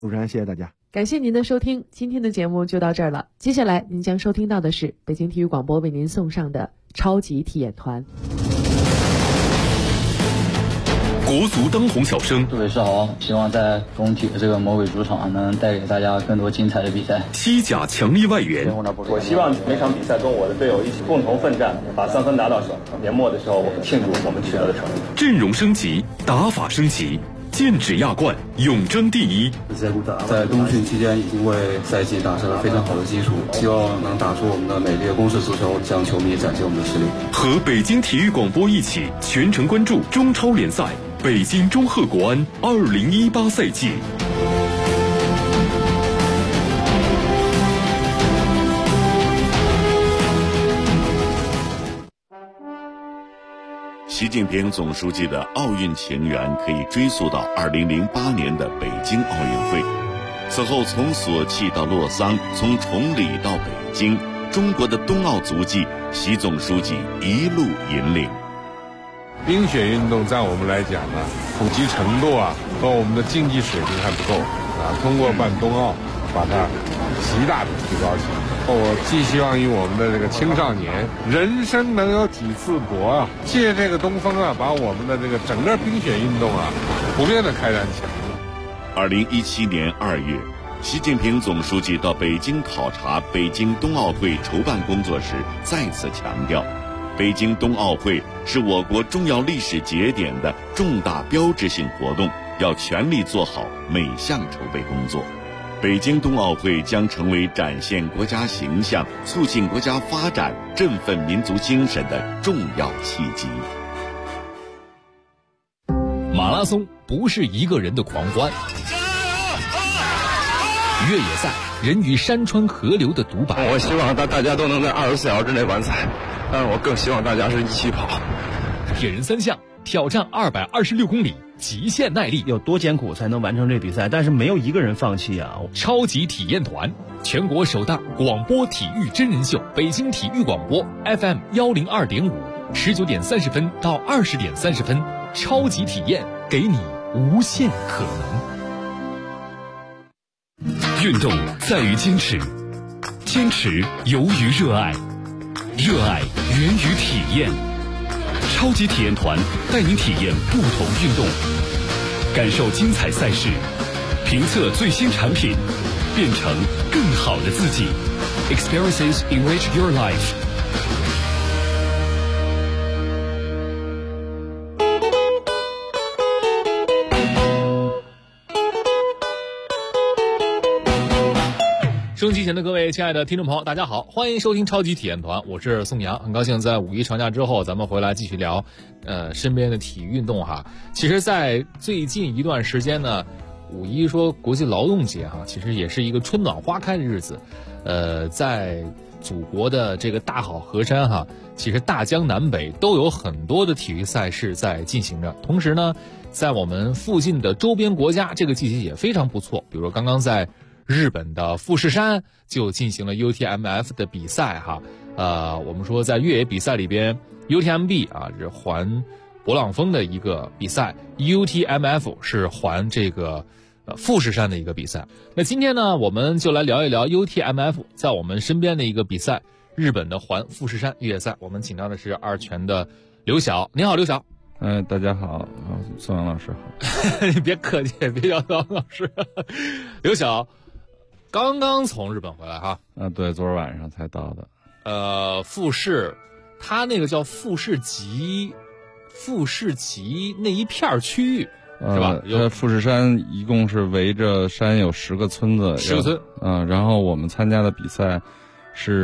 主持人，谢谢大家。 感谢您的收听，今天的节目就到这儿了。接下来您将收听到的是北京体育广播为您送上的超级体验团。 国足当红小生， 杜伟世豪，希望在工体的这个魔鬼主场能带给大家更多精彩的比赛。 西甲强力外援， 我希望每场比赛跟我的队友一起共同奋战，把3分拿到手。年末的时候，我们庆祝我们取得的成绩。 阵容升级，打法升级，剑指亚冠，永争第一。 在冬训期间已经为赛季打下了非常好的基础，希望能打出我们的美丽的攻势足球，向球迷展现我们的实力。 和北京体育广播一起全程关注中超联赛北京中赫国安2018赛季。 习近平总书记的奥运情缘可以追溯到2008年的北京奥运会。此后从索契到洛桑，从崇礼到北京，中国的冬奥足迹，习总书记一路引领。 冰雪运动在我们来讲呢，普及程度和我们的竞技水平还不够通过办冬奥，把它极大的提高起来。我寄希望于我们的这个青少年，人生能有几次搏借这个东风把我们的这个整个冰雪运动普遍的开展起来。 2017年2月，习近平总书记到北京考察北京冬奥会筹办工作时，再次强调，北京冬奥会是我国重要历史节点的重大标志性活动，要全力做好每项筹备工作。北京冬奥会将成为展现国家形象、促进国家发展、振奋民族精神的重要契机。 马拉松不是一个人的狂欢，越野赛人与山川河流的独白。 我希望大家都能在24小时之内完赛，但是我更希望大家是一起跑。 铁人3项挑战226公里，极限耐力， 有多艰苦才能完成这比赛，但是没有一个人放弃超级体验团，全国首档广播体育真人秀，北京体育广播 FM 102.5，19点30分到20点30分，超级体验，给你无限可能。运动在于坚持，坚持由于热爱，热爱源于体验。超级体验团带您体验不同运动，感受精彩赛事，评测最新产品，变成更好的自己。Experiences enrich your life。收音机前的各位亲爱的听众朋友，大家好，欢迎收听超级体验团，我是宋阳，很高兴在5一长假之后，咱们回来继续聊，身边的体育运动哈。其实，在最近一段时间呢，5一说国际劳动节哈，其实也是一个春暖花开的日子，在祖国的这个大好河山哈，其实大江南北都有很多的体育赛事在进行着，同时呢，在我们附近的周边国家，这个季节也非常不错，比如说刚刚在日本的富士山就进行了 UTMF 的比赛哈，我们说在越野比赛里边 UTMB 是环勃朗峰的一个比赛， UTMF 是环这个富士山的一个比赛。那今天呢，我们就来聊一聊 UTMF 在我们身边的一个比赛，日本的环富士山越野赛。我们请到的是2全的刘晓，你好，刘晓。 大家好，宋阳老师好。 你别客气，别叫宋阳老师。刘晓刚刚从日本回来哈。 对，昨儿晚上才到的。 富士，它那个叫富士急那一片区域是吧？ 富士山一共是围着山有10个村子 ，10个村。 然后我们参加的比赛是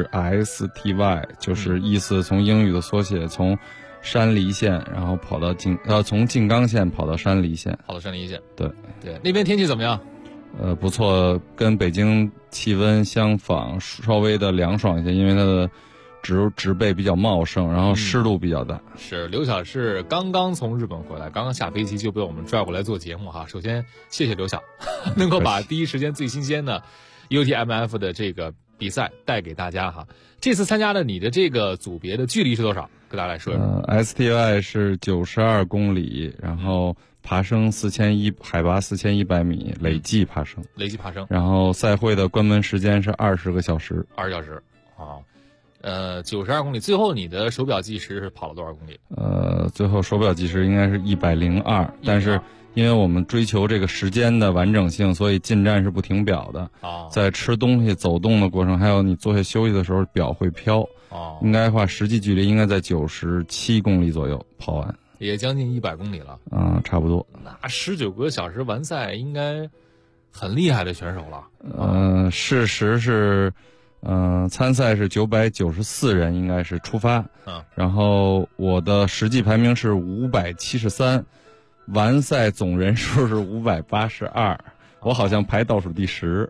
STY， 就是意思从英语的缩写，从山梨县，然后跑到从静冈县跑到山梨县。 对，那边天气怎么样？ 不错，跟北京气温相仿，稍微的凉爽一些，因为它的植被比较茂盛，然后湿度比较大。 是，刘晓是刚刚从日本回来，刚刚下飞机就被我们拽过来做节目哈。首先谢谢刘晓，能够把第一时间最新鲜的 UTMF 的这个比赛带给大家哈。这次参加的你的这个组别的距离是多少给大家来说一说。 STY 是92公里，然后爬升4100，海拔4100米，累计爬升。然后赛会的关门时间是20个小时。 20小时啊。92公里，最后你的手表计时是跑了多少公里？ 最后手表计时应该是102，但是因为我们追求这个时间的完整性，所以进站是不停表的。在吃东西、走动的过程，还有你坐下休息的时候，表会飘。应该话实际距离应该在97公里左右跑完， 也将近100公里了。 差不多。 那19个小时完赛，应该很厉害的选手了。 事实是。参赛是994人，应该是出发。然后我的实际排名是573，完赛总人数是582，我好像排倒数第10。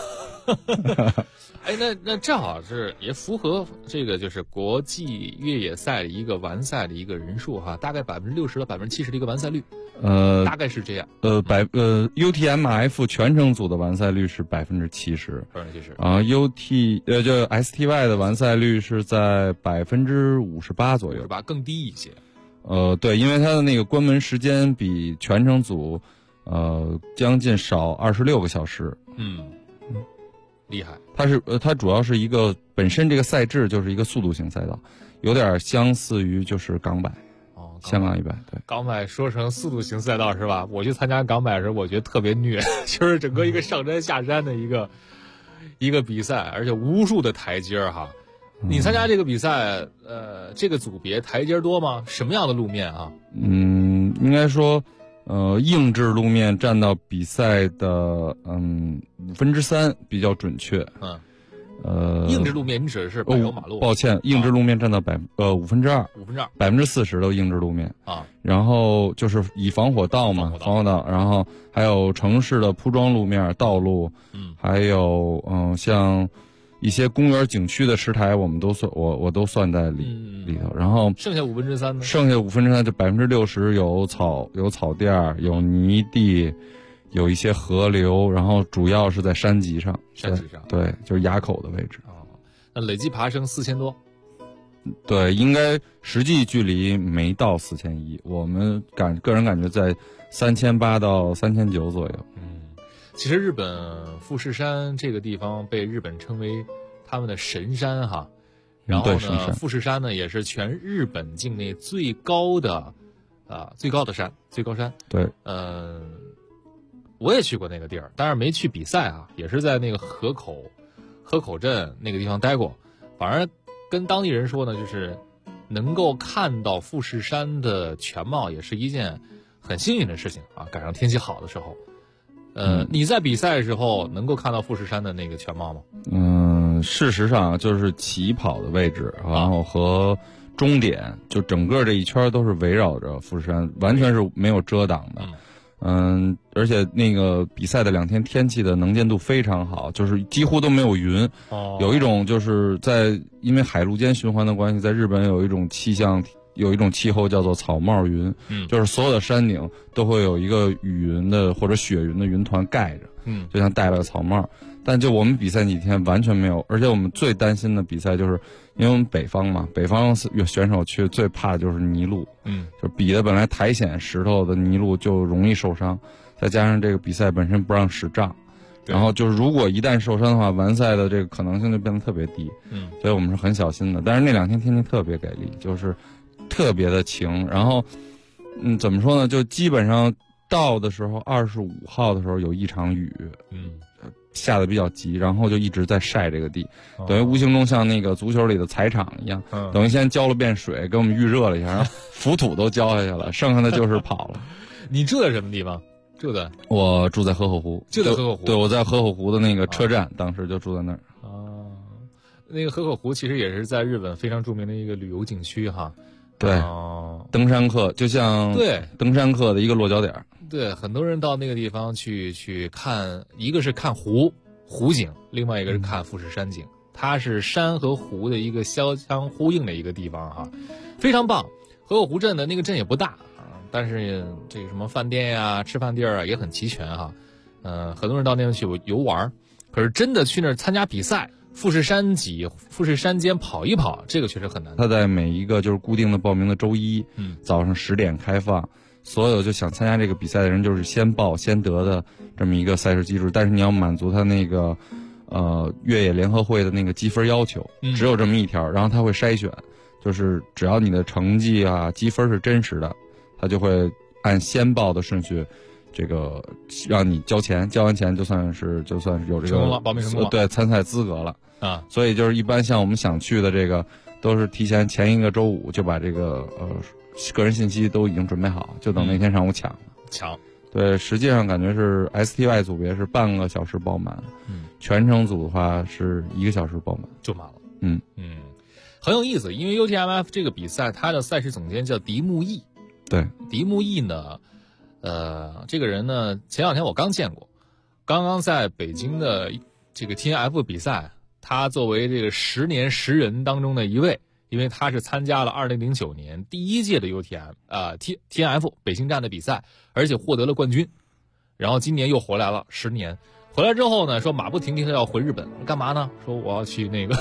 哎，那正好是也符合这个就是国际越野赛的一个完赛的一个人数哈，大概60%到70%的一个完赛率。大概是这样。 UTMF 全程组的完赛率是70%。就 STY 的完赛率是在58%左右。 更低一些。 对，因为它的那个关门时间比全程组将近少26个小时。 厉害。 它主要是一个本身这个赛制就是一个速度型赛道，有点相似于就是港百。香港100，对， 港百说成速度型赛道是吧？我去参加港百时，我觉得特别虐，就是整个一个上山下山的一个比赛，而且无数的台阶哈。你参加这个比赛，这个组别台阶多吗？什么样的路面啊？ 应该说，硬质路面占到比赛的3/5比较准确。 硬质路面你指的是柏油马路？ 抱歉，硬质路面占到2/5 ，40%都硬质路面啊。 然后就是以防火道嘛，防火道，然后还有城市的铺装路面、道路，还有像一些公园景区的石台，我们都算，我都算在里头。然后剩下3/5呢？ 剩下3/5就60%有草甸，有泥地。有一些河流，然后主要是在山脊上，对，就是垭口的位置。 那累计爬升4000多， 对，应该实际距离没到4100，我们个人感觉在3800到3900左右。 其实日本富士山这个地方被日本称为他们的神山哈，然后呢，富士山呢也是全日本境内最高的山，最高山。 对， 我也去过那个地儿，当然没去比赛啊，也是在那个河口镇那个地方待过。反而跟当地人说呢，就是能够看到富士山的全貌，也是一件很幸运的事情啊。赶上天气好的时候，你在比赛的时候能够看到富士山的那个全貌吗？ 事实上就是起跑的位置，然后和终点，就整个这一圈都是围绕着富士山，完全是没有遮挡的。而且那个比赛的2天天气的能见度非常好，就是几乎都没有云。有一种就是因为海陆间循环的关系，在日本有一种气候叫做草帽云，就是所有的山顶都会有一个雨云的或者雪云的云团盖着，就像戴了个草帽。但就我们比赛几天完全没有，而且我们最担心的比赛就是，因为我们北方嘛，北方选手去最怕的就是泥路，就比的本来苔藓石头的泥路就容易受伤，再加上这个比赛本身不让使杖，然后就是如果一旦受伤的话，完赛的这个可能性就变得特别低，所以我们是很小心的。但是那2天天气特别给力，就是特别的晴，然后怎么说呢，就基本上到的时候25号的时候有一场雨，下的比较急，然后就一直在晒这个地，等于无形中像那个足球里的踩场一样，等于先浇了遍水，给我们预热了一下，然后浮土都浇下去了，剩下的就是跑了。 你住在什么地方？ 我住在河口湖， 就在河口湖。 对，我在河口湖的那个车站，当时就住在那儿。 那个河口湖其实也是在日本非常著名的一个旅游景区哈。 对，登山客就像登山客的一个落脚点。 对，很多人到那个地方去看，一个是看湖景，另外一个是看富士山景。它是山和湖的一个相相呼应的一个地方哈，非常棒。河口湖镇的那个镇也不大但是这个什么饭店呀、吃饭地儿啊也很齐全哈。很多人到那边去游玩，可是真的去那儿参加比赛， 富士山脊、富士山间跑一跑，这个确实很难。 它在每一个就是固定的报名的周一，早上10点开放，所有就想参加这个比赛的人就是先报先得的这么一个赛事机制，但是你要满足它那个越野联合会的那个积分要求，只有这么一条，然后他会筛选，就是只要你的成绩啊积分是真实的，他就会按先报的顺序。这个让你交钱，交完钱就算是有这个报名成功了， 对参赛资格了啊。 所以就是一般像我们想去的这个，都是提前前一个周五就把这个个人信息都已经准备好，就等那天上午抢了。对，实际上感觉是 STY 组别是半个小时报满，全程组的话是1个小时报满就满了。很有意思，因为 UTMF 这个比赛，它的赛事总监叫迪木易。 对， 迪木易呢。这个人呢，前2天我刚见过，刚刚在北京的这个 TNF 比赛，他作为这个10年10人当中的一位，因为他是参加了2009年第1届的 TNF 北京站的比赛，而且获得了冠军，然后今年又回来了10年，回来之后呢，说马不停蹄的要回日本，干嘛呢？说我要去那个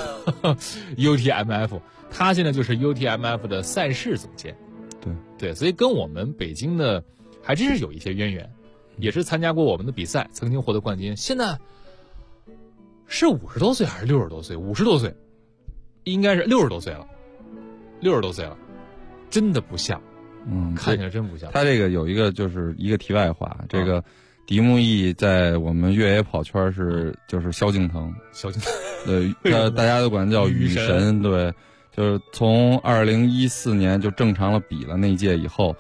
UTMF， 他现在就是 UTMF 的赛事总监，对，所以跟我们北京的。还真是有一些渊源，也是参加过我们的比赛，曾经获得冠军。现在是50多岁还是60多岁？50多岁，应该是60多岁了，60多岁了，真的不像，看起来真不像。 他这个有一个就是一个题外话，这个迪木易在我们越野跑圈就是萧敬腾，对，大家都管他叫雨神，对。就是从2014年就正常了比了那届以后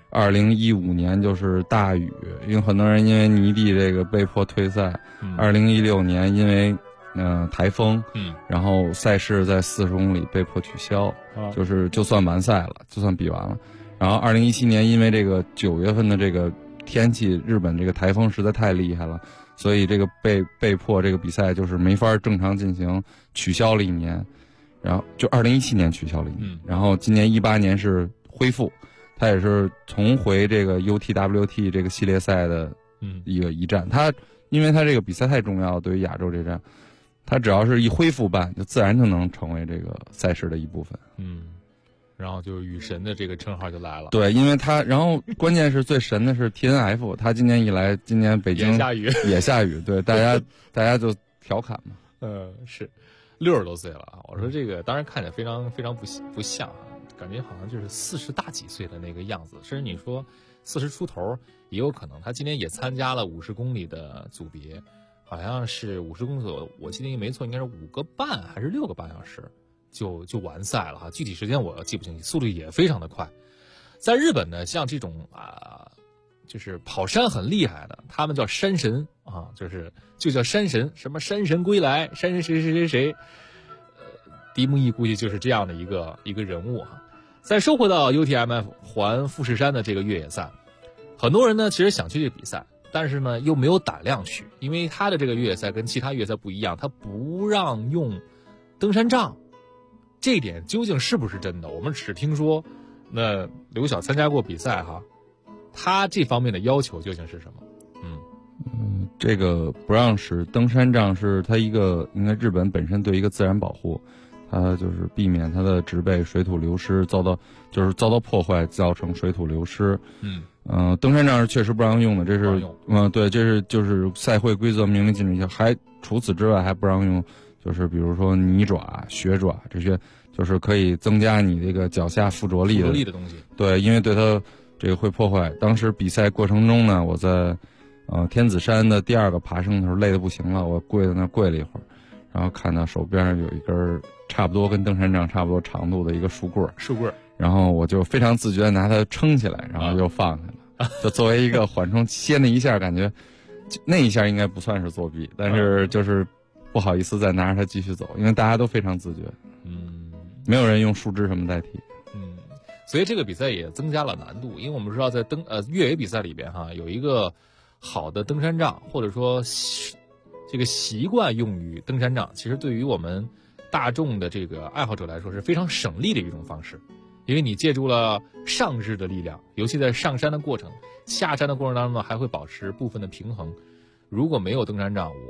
，2015年就是大雨，因为很多人因为泥地这个被迫退赛，2016年因为台风，然后赛事在40公里被迫取消，就算完赛了，就算比完了。然后2017年因为这个9月份的这个天气，日本这个台风实在太厉害了，所以这个被迫这个比赛就是没法正常进行，取消了1年。然后就2017年取消了1年，然后今年18年是恢复，他也是重回这个 UTWT 这个系列赛的一站。他因为他这个比赛太重要，对于亚洲这站，他只要是一恢复办，就自然就能成为这个赛事的一部分。 然后就是雨神的这个称号就来了。 对，因为他，然后关键是最神的是 TNF， 他今年一来，今年北京也下雨，对，大家就调侃嘛。 是。60多岁了啊！我说这个当然看起来非常非常不像啊，感觉好像就是40大几岁的那个样子，甚至你说40出头也有可能。他今天也参加了50公里的组别，好像是50公里，我记得没错，应该是5个半还是6个半小时就完赛了哈。具体时间我记不清，速度也非常的快。在日本呢，像这种就是跑山很厉害的，他们叫山神啊，就叫山神，什么山神归来，山神谁，迪木易估计就是这样的一个人物哈。再说回到 UTMF 环富士山的这个越野赛，很多人呢其实想去这个比赛，但是呢又没有胆量去，因为他的这个越野赛跟其他越野赛不一样，他不让用登山杖，这一点究竟是不是真的？我们只听说，那刘晓参加过比赛哈。他这方面的要求究竟是什么？ 这个不让使登山杖是它一个，应该日本本身对一个自然保护，它就是避免它的植被水土流失遭到破坏，造成水土流失。登山杖是确实不让用的，这是对，这是就是赛会规则明令禁止下，还除此之外还不让用，就是比如说泥爪、雪爪这些，就是可以增加你这个脚下附着力的东西。 对，因为对它。这个会破坏。当时比赛过程中呢，我在天子山的第2个爬升的时候累得不行了，我跪在那跪了一会儿，然后看到手边上有一根差不多跟登山杖差不多长度的一个树棍，然后我就非常自觉地拿它撑起来，然后又放下了，就作为一个缓冲，歇那一下感觉那一下应该不算是作弊，但是就是不好意思再拿着它继续走，因为大家都非常自觉，没有人用树枝什么代替。 所以这个比赛也增加了难度，因为我们知道在越野比赛里边哈，有一个好的登山杖，或者说这个习惯用于登山杖，其实对于我们大众的这个爱好者来说是非常省力的一种方式，因为你借助了上肢的力量，尤其在上山的过程、下山的过程当中呢，还会保持部分的平衡。如果没有登山杖，我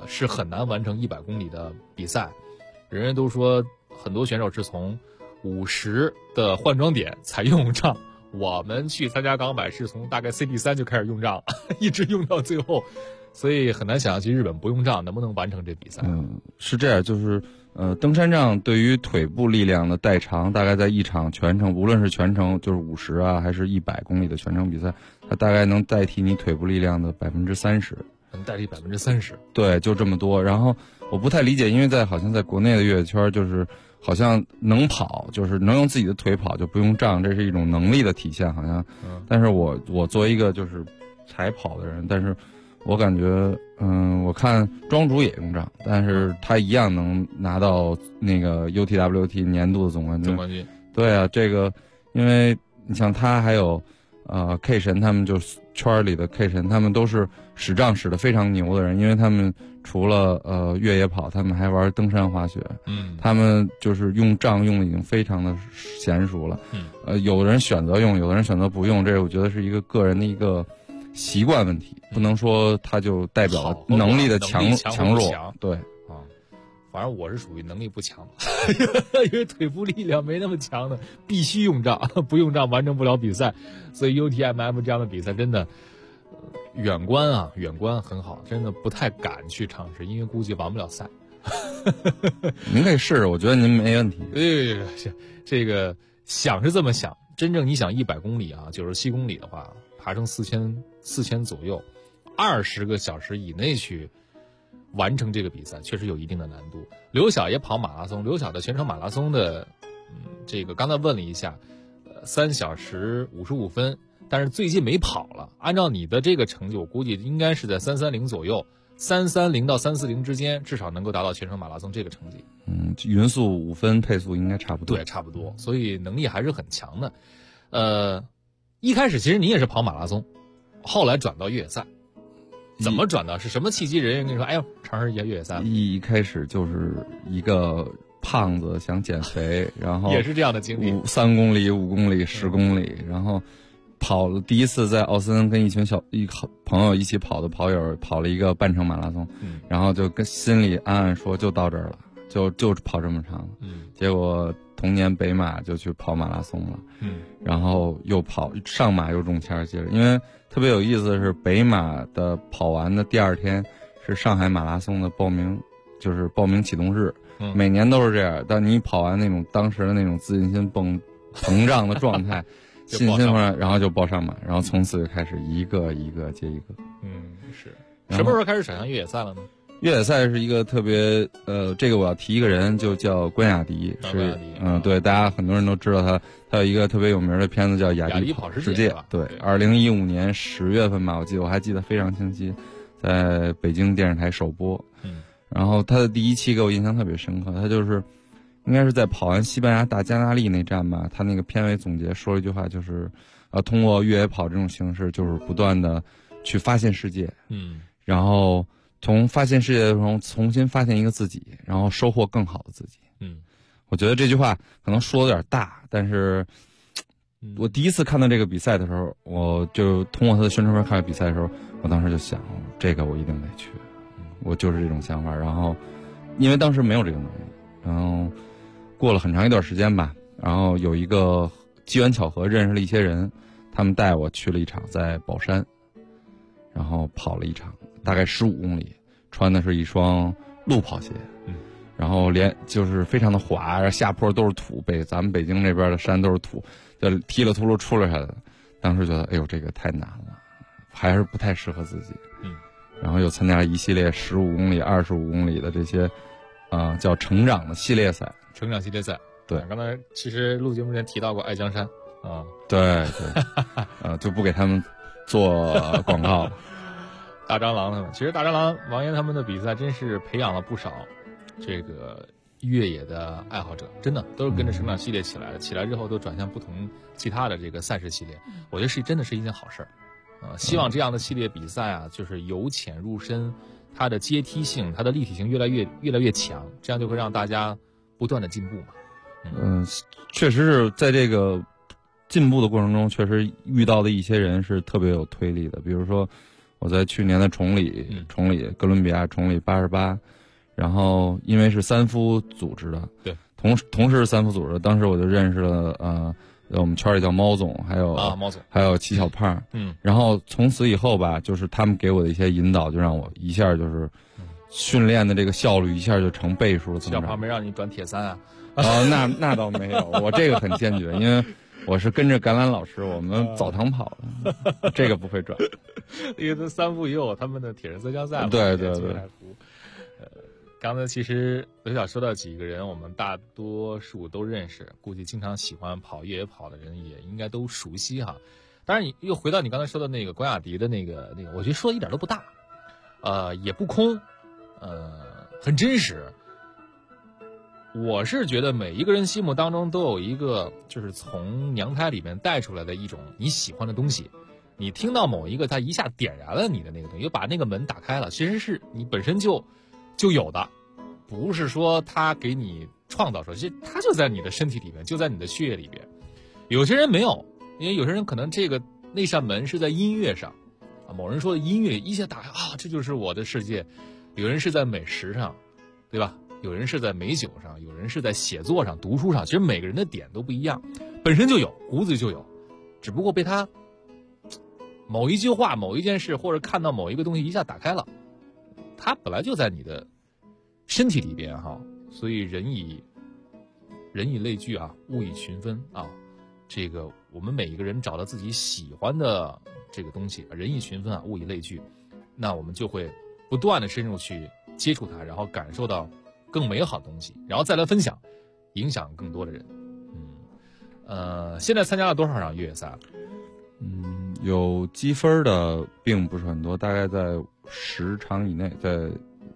是很难完成100公里的比赛。人人都说很多选手是从50的换装点才用杖，我们去参加港百是从大概 CD3 就开始用杖，一直用到最后，所以很难想象，其实日本不用杖能不能完成这比赛。 是这样，就是登山杖对于腿部力量的代偿，大概在一场全程，无论是全程就是50啊，还是100公里的全程比赛，它大概能代替你腿部力量的30%， 能代替30%。 对，就这么多。然后我不太理解，因为好像在国内的越野圈，就是好像能跑，就是能用自己的腿跑，就不用杖，这是一种能力的体现，好像。但是我作为一个就是才跑的人，但是我感觉，我看庄主也用杖，但是他一样能拿到那个 UTWT 年度的总冠军。对啊，这个，因为你像他还有K 神，他们就是圈里的 K 神，他们都是使杖使得非常牛的人，因为他们除了越野跑，他们还玩登山滑雪。他们就是用杖用的已经非常的娴熟了。有的人选择用，有的人选择不用，这我觉得是一个个人的一个习惯问题，不能说它就代表了能力的强弱。对啊，反正我是属于能力不强，因为腿部力量没那么强的，必须用杖，不用杖完成不了比赛。所以 UTMF 这样的比赛真的远观很好，真的不太敢去尝试，因为估计完不了赛。 您可以试试，我觉得您没问题。 这个想是这么想，真正你想100公里啊，97公里的话，爬升4000左右，20个小时以内去完成这个比赛，确实有一定的难度。刘晓也跑马拉松，刘晓的全程马拉松的，这个刚才问了一下，3小时55分，但是最近没跑了。按照你的这个成绩，我估计应该是在330左右，330到340之间，至少能够达到全程马拉松这个成绩。 匀速5分配速应该差不多。 对，差不多，所以能力还是很强的。一开始其实你也是跑马拉松，后来转到越野赛，怎么转的？是什么契机？人家跟你说，哎呦，尝试一下越野赛。 一开始就是一个胖子想减肥，然后也是这样的经历 ，3公里、5公里、10公里，然后跑了第一次在奥森跟一群朋友一起跑的跑友跑了一个半程马拉松，然后就跟心里暗暗说就到这儿了，就跑这么长，结果同年北马就去跑马拉松了，然后又跑上马又中签，接着因为特别有意思的是北马的跑完的第2天是上海马拉松的报名启动日，每年都是这样，当你跑完那种当时的那种自信心膨胀的状态信心上，然后就报上马，然后从此就开始一个一个接一个。 是什么时候开始想象越野赛了呢？ 越野赛是一个特别这个我要提一个人，就叫关雅迪，是对，大家很多人都知道他有一个特别有名的片子叫《雅迪跑世界》，对，2015年10月份吧，我还记得非常清晰，在北京电视台首播。然后他的第1期给我印象特别深刻，他就是应该是在跑完西班牙大加那利那站吧，他那个片尾总结说了一句话，就是通过越野跑这种形式，就是不断的去发现世界，然后从发现世界中重新发现一个自己，然后收获更好的自己。我觉得这句话可能说的有点大，但是我第一次看到这个比赛的时候，我就通过他的宣传片看比赛的时候，我当时就想，这个我一定得去，我就是这种想法。然后因为当时没有这个能力，然后过了很长一段时间吧，然后有一个机缘巧合认识了一些人，他们带我去了一场在宝山，然后跑了一场大概15公里，穿的是一双路跑鞋，然后就是非常的滑，下坡都是土，咱们北京这边的山都是土，就踢了秃噜出来的。当时觉得，哎呦，这个太难了，还是不太适合自己。然后又参加了一系列15公里、25公里的这些，叫成长的系列赛。 成长系列赛， 对。 刚才其实录节目之前提到过爱江山对，就不给他们做广告了。 大蟑螂他们，其实大蟑螂王岩他们的比赛真是培养了不少这个越野的爱好者，真的都是跟着成长系列起来的，起来之后都转向不同其他的这个赛事系列，我觉得真的是一件好事儿。希望这样的系列比赛啊，就是由浅入深，它的阶梯性、它的立体性越来越强，这样就会让大家不断的进步嘛。 确实是在这个进步的过程中，确实遇到的一些人是特别有推力的。比如说， 我在去年的崇礼哥伦比亚崇礼88，然后因为是三夫组织的， 对， 同时是三夫组织的，当时我就认识了我们圈里叫猫总，还有猫总， 还有齐小胖，然后从此以后吧，就是他们给我的一些引导，就让我一下就是训练的这个效率一下就成倍数的增长。 齐小胖没让你转铁三啊？ 那倒没有，我这个很坚决，因为我是跟着橄榄老师，我们澡堂跑的，这个不会转。 因为三夫也有他们的铁人三项赛嘛。 对。 刚才其实刘晓说到几个人，我们大多数都认识，估计经常喜欢跑越野跑的人也应该都熟悉哈。当然，你又回到你刚才说的那个关雅迪的那个，我觉得说的一点都不大，也不空，很真实。我是觉得每一个人心目当中都有一个，就是从娘胎里面带出来的一种你喜欢的东西。你听到某一个，它一下点燃了你的那个东西，又把那个门打开了，其实是你本身就有的，不是说他给你创造出来，其实它就在你的身体里面，就在你的血液里边。有些人没有，因为有些人可能那扇门是在音乐上，某人说的音乐一下打开这就是我的世界。有人是在美食上，对吧？有人是在美酒上，有人是在写作上、读书上，其实每个人的点都不一样，本身就有，骨子里就有，只不过被他某一句话、某一件事，或者看到某一个东西一下打开了，它本来就在你的身体里边哈。所以人以类聚啊，物以群分啊。这个我们每一个人找到自己喜欢的这个东西，人以群分啊，物以类聚，那我们就会不断的深入去接触它，然后感受到更美好的东西，然后再来分享，影响更多的人。现在参加了多少场越野赛？ 有积分的并不是很多，大概在10场以内，在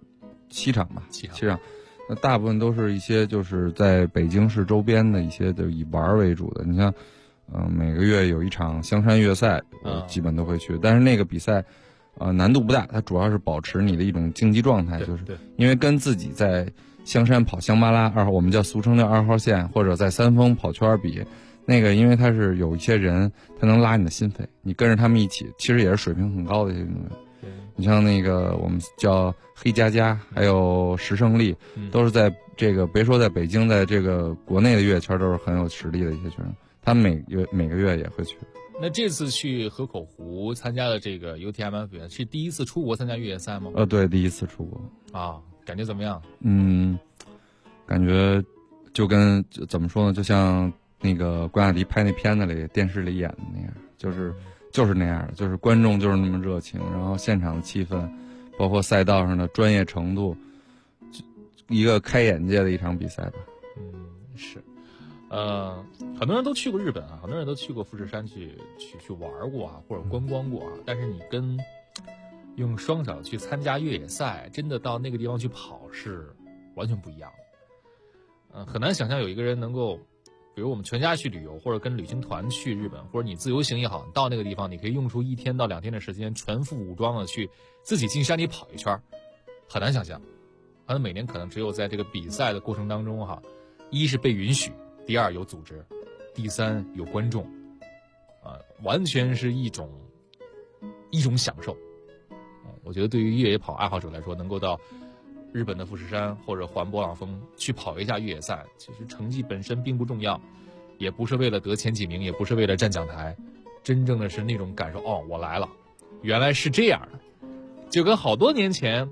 7场吧，7场。那大部分都是一些就是在北京市周边的一些就以玩为主的。你像，每个月有一场香山越赛，我基本都会去。但是那个比赛，难度不大，它主要是保持你的一种竞技状态，就是因为跟自己在香山跑香巴拉我们俗称叫2号线，或者在三峰跑圈比。那个因为它是有一些人，他能拉你的心肺，你跟着他们一起，其实也是水平很高的一些运动员。你像那个我们叫黑佳佳，还有石胜利，都是在这个别说在北京，在这个国内的越野圈都是很有实力的一些选手，他们每个月也会去。 那这次去河口湖参加的这个 UTMF 是第一次出国参加越野赛吗？ 对，第一次出国啊，感觉怎么样？ 感觉就跟怎么说呢，就像那个关雅迪拍那片子里电视里演的那样，就是那样的，就是观众就是那么热情，然后现场的气氛，包括赛道上的专业程度，一个开眼界的一场比赛吧。 是，很多人都去过日本啊，很多人都去过富士山去玩过啊，或者观光过啊，但是你跟用双脚去参加越野赛，真的到那个地方去跑是完全不一样的。很难想象有一个人能够，比如我们全家去旅游，或者跟旅行团去日本，或者你自由行也好，你到那个地方，你可以用出1天到2天的时间，全副武装的去自己进山里跑一圈，很难想象。他们每年可能只有在这个比赛的过程当中哈，一是被允许，第二有组织，第三有观众，完全是一种享受。我觉得对于越野跑爱好者来说，能够到日本的富士山或者环勃朗峰去跑一下越野赛，其实成绩本身并不重要，也不是为了得前几名，也不是为了站讲台，真正的是那种感受，我来了，原来是这样的。就跟好多年前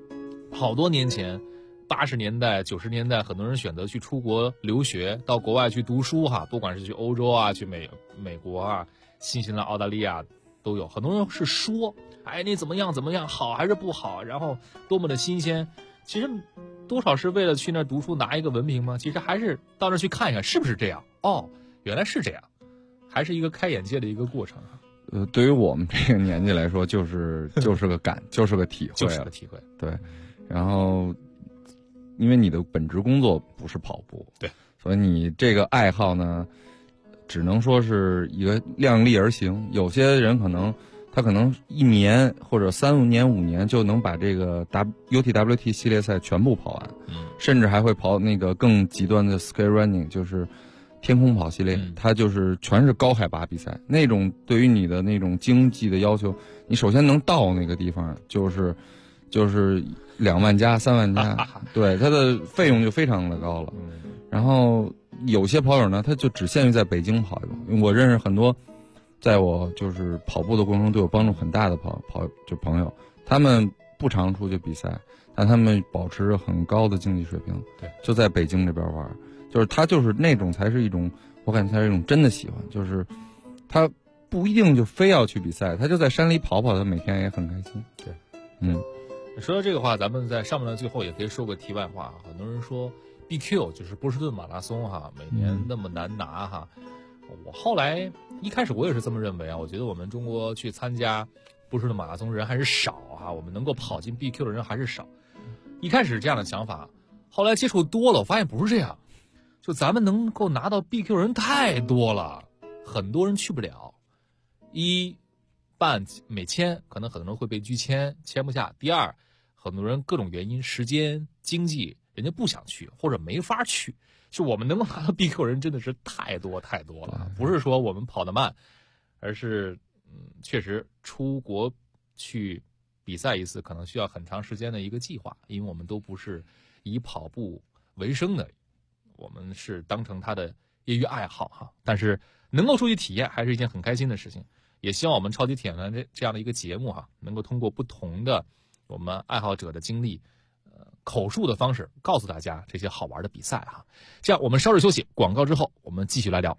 80年代90年代，很多人选择去出国留学，到国外去读书哈，不管是去欧洲啊，去美国啊，新西兰、澳大利亚都有。很多人是说，你怎么样好还是不好，然后多么的新鲜，其实多少是为了去那儿读书拿一个文凭吗？其实还是到那儿去看一看是不是这样，原来是这样，还是一个开眼界的一个过程。 对于我们这个年纪来说，就是个感，就是个体会， 就是个体会。 对，然后因为你的本职工作不是跑步， 对， 所以你这个爱好呢，只能说是一个量力而行。有些人他可能1年或者3年5年就能把这个UTWT 系列赛全部跑完，甚至还会跑那个更极端的 scale running，就是天空跑系列，它就是全是高海拔比赛，那种对于你的那种经济的要求，你首先能到那个地方，就是2万加3万加，对，它的费用就非常的高了。然后有些跑友呢，他就只限于在北京跑一跑，因为我认识很多，在我就是跑步的过程中对我帮助很大的朋友，他们不常出去比赛，但他们保持着很高的竞技水平， 对， 就在北京这边玩。就是他就是那种才是一种，我感觉才是一种真的喜欢，就是他不一定就非要去比赛，他就在山里跑跑，他每天也很开心。 对，说到这个话，咱们在上面的最后也可以说个题外话。很多人说 BQ 就是波士顿马拉松哈，每年那么难拿哈。我后来一开始我也是这么认为啊，我觉得我们中国去参加波士顿马拉松人还是少哈，我们能够跑进 BQ 的人还是少。一开始是这样的想法，后来接触多了，我发现不是这样。就咱们能够拿到 BQ 人太多了，很多人去不了。一，办美签可能很多人会被拒签，签不下。第二，很多人各种原因，时间、经济，人家不想去或者没法去。就我们能够拿到 BQ 人真的是太多太多了，不是说我们跑得慢，而是确实出国去比赛一次可能需要很长时间的一个计划，因为我们都不是以跑步为生的。我们是当成他的业余爱好哈，但是能够出去体验还是一件很开心的事情。也希望我们超级体验团这样的一个节目哈，能够通过不同的我们爱好者的经历，口述的方式告诉大家这些好玩的比赛哈。这样我们稍事休息，广告之后我们继续来聊。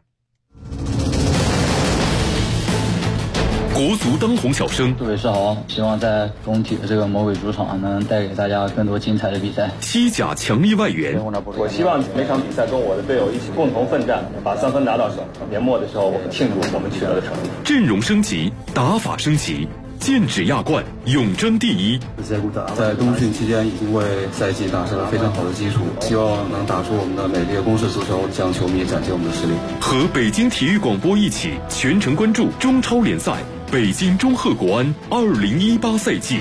国足当红小生， 各位是好，希望在中体的这个魔鬼主场能带给大家更多精彩的比赛。 西甲强力外援， 我希望每场比赛跟我的队友一起共同奋战，把3分拿到手。年末的时候，我们庆祝我们取得的成绩。 阵容升级，打法升级，剑指亚冠，永争第一。 在冬训期间已经为赛季打下了非常好的基础，希望能打出我们的美丽的攻势足球，向球迷展现我们的实力。 和北京体育广播一起全程关注中超联赛北京中赫国安2018赛季。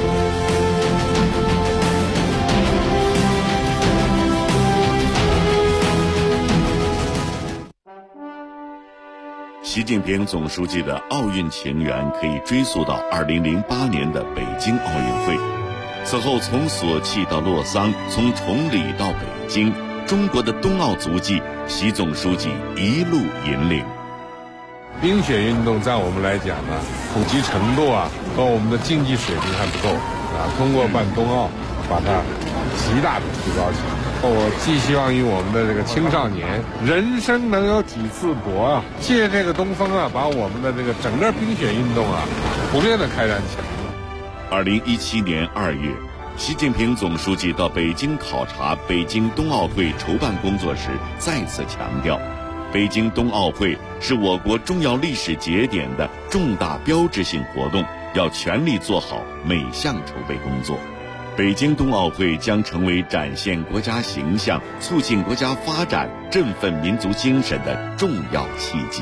习近平总书记的奥运情缘可以追溯到2008年的北京奥运会。此后从索契到洛桑，从崇礼到北京，中国的冬奥足迹，习总书记一路引领。 冰雪运动在我们来讲呢，普及程度和我们的竞技水平还不够通过办冬奥，把它极大的提高起来。我寄希望于我们的这个青少年，人生能有几次搏借这个东风把我们的这个整个冰雪运动普遍的开展起来。 2017年2月，习近平总书记到北京考察北京冬奥会筹办工作时，再次强调，北京冬奥会是我国重要历史节点的重大标志性活动，要全力做好每项筹备工作。北京冬奥会将成为展现国家形象、促进国家发展、振奋民族精神的重要契机。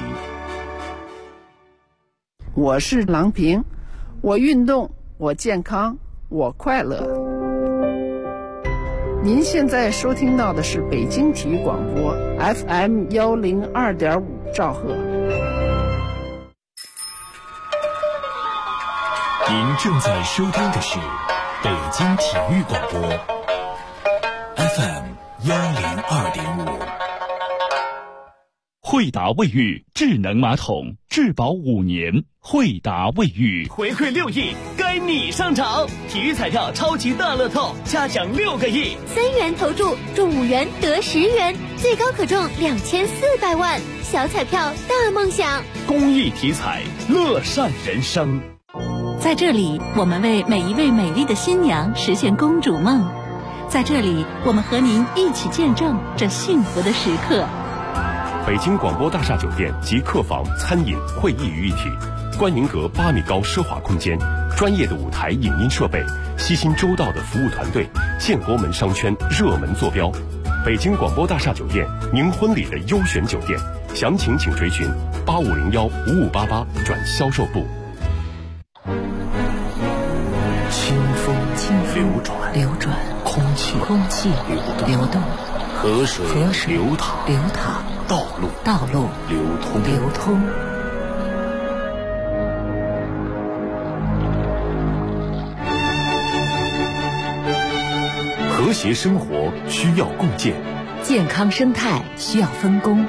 我是郎平，我运动，我健康，我快乐。您现在收听到的是北京体育广播 FM 102.5兆赫。 您正在收听的是北京体育广播 FM 102.5。惠达卫浴智能马桶，质保5年。惠达卫浴回馈6亿，该你上场！体育彩票超级大乐透，嘉奖6个亿 ，3元投注中5元得10元，最高可中2400万。小彩票大梦想， 公益体彩，乐善人生。 在这里，我们为每一位美丽的新娘实现公主梦。在这里，我们和您一起见证这幸福的时刻。 北京广播大厦酒店及客房、餐饮、会议于一体，观云阁8米高奢华空间，专业的舞台影音设备，悉心周到的服务团队，建国门商圈热门坐标。北京广播大厦酒店，您婚礼的优选酒店，详情请垂询8501-5588转销售部。 清风流转，空气流动，河水流淌， 道路流通。和谐生活需要共建， 健康生态需要分工。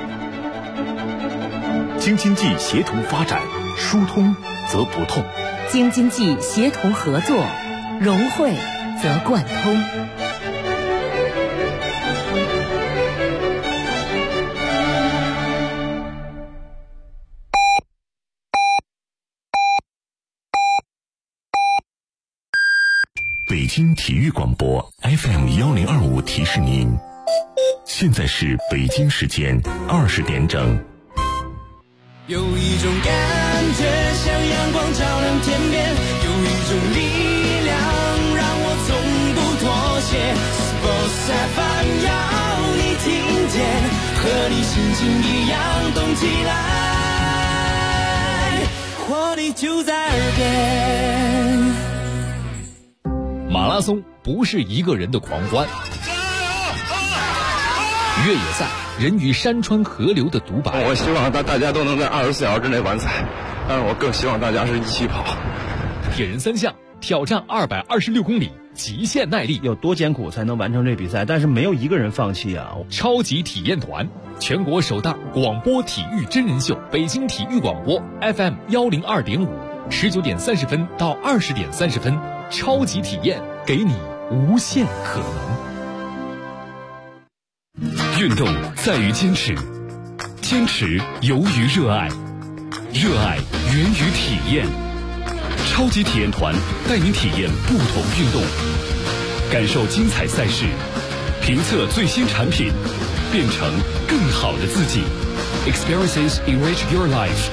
京津冀协同发展，疏通则不痛； 京津冀协同合作，融汇则贯通。 北京体育广播 FM1025提示您，现在是北京时间20点整。 有一种感觉像阳光照亮天边，有一种力量让我从不妥协。Sports FM 要你听见，和你心情一样动起来，活力就在耳边。 马拉松不是一个人的狂欢，越野赛人与山川河流的独白。 我希望大家都能在24小时之内完赛，但是我更希望大家是一起跑。 铁人三项挑战226公里，极限耐力， 有多艰苦才能完成这比赛？但是没有一个人放弃啊！ 超级体验团，全国首档广播体育真人秀，北京体育广播 FM102.5，19点30分到20点30分，超级体验，给你无限可能。 运动在于坚持，坚持由于热爱，热爱源于体验。超级体验团带您体验不同运动，感受精彩赛事，评测最新产品，变成更好的自己。Experiences enrich your life。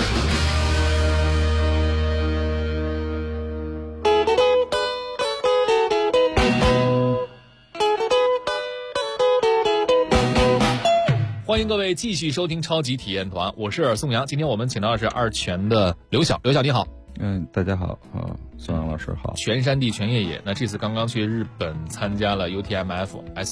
欢迎各位继续收听超级体验团，我是宋阳。今天我们请到的是2拳的刘晓，刘晓你好。 大家好宋阳老师好。 全山地全越野，那这次刚刚去日本参加了 UTMF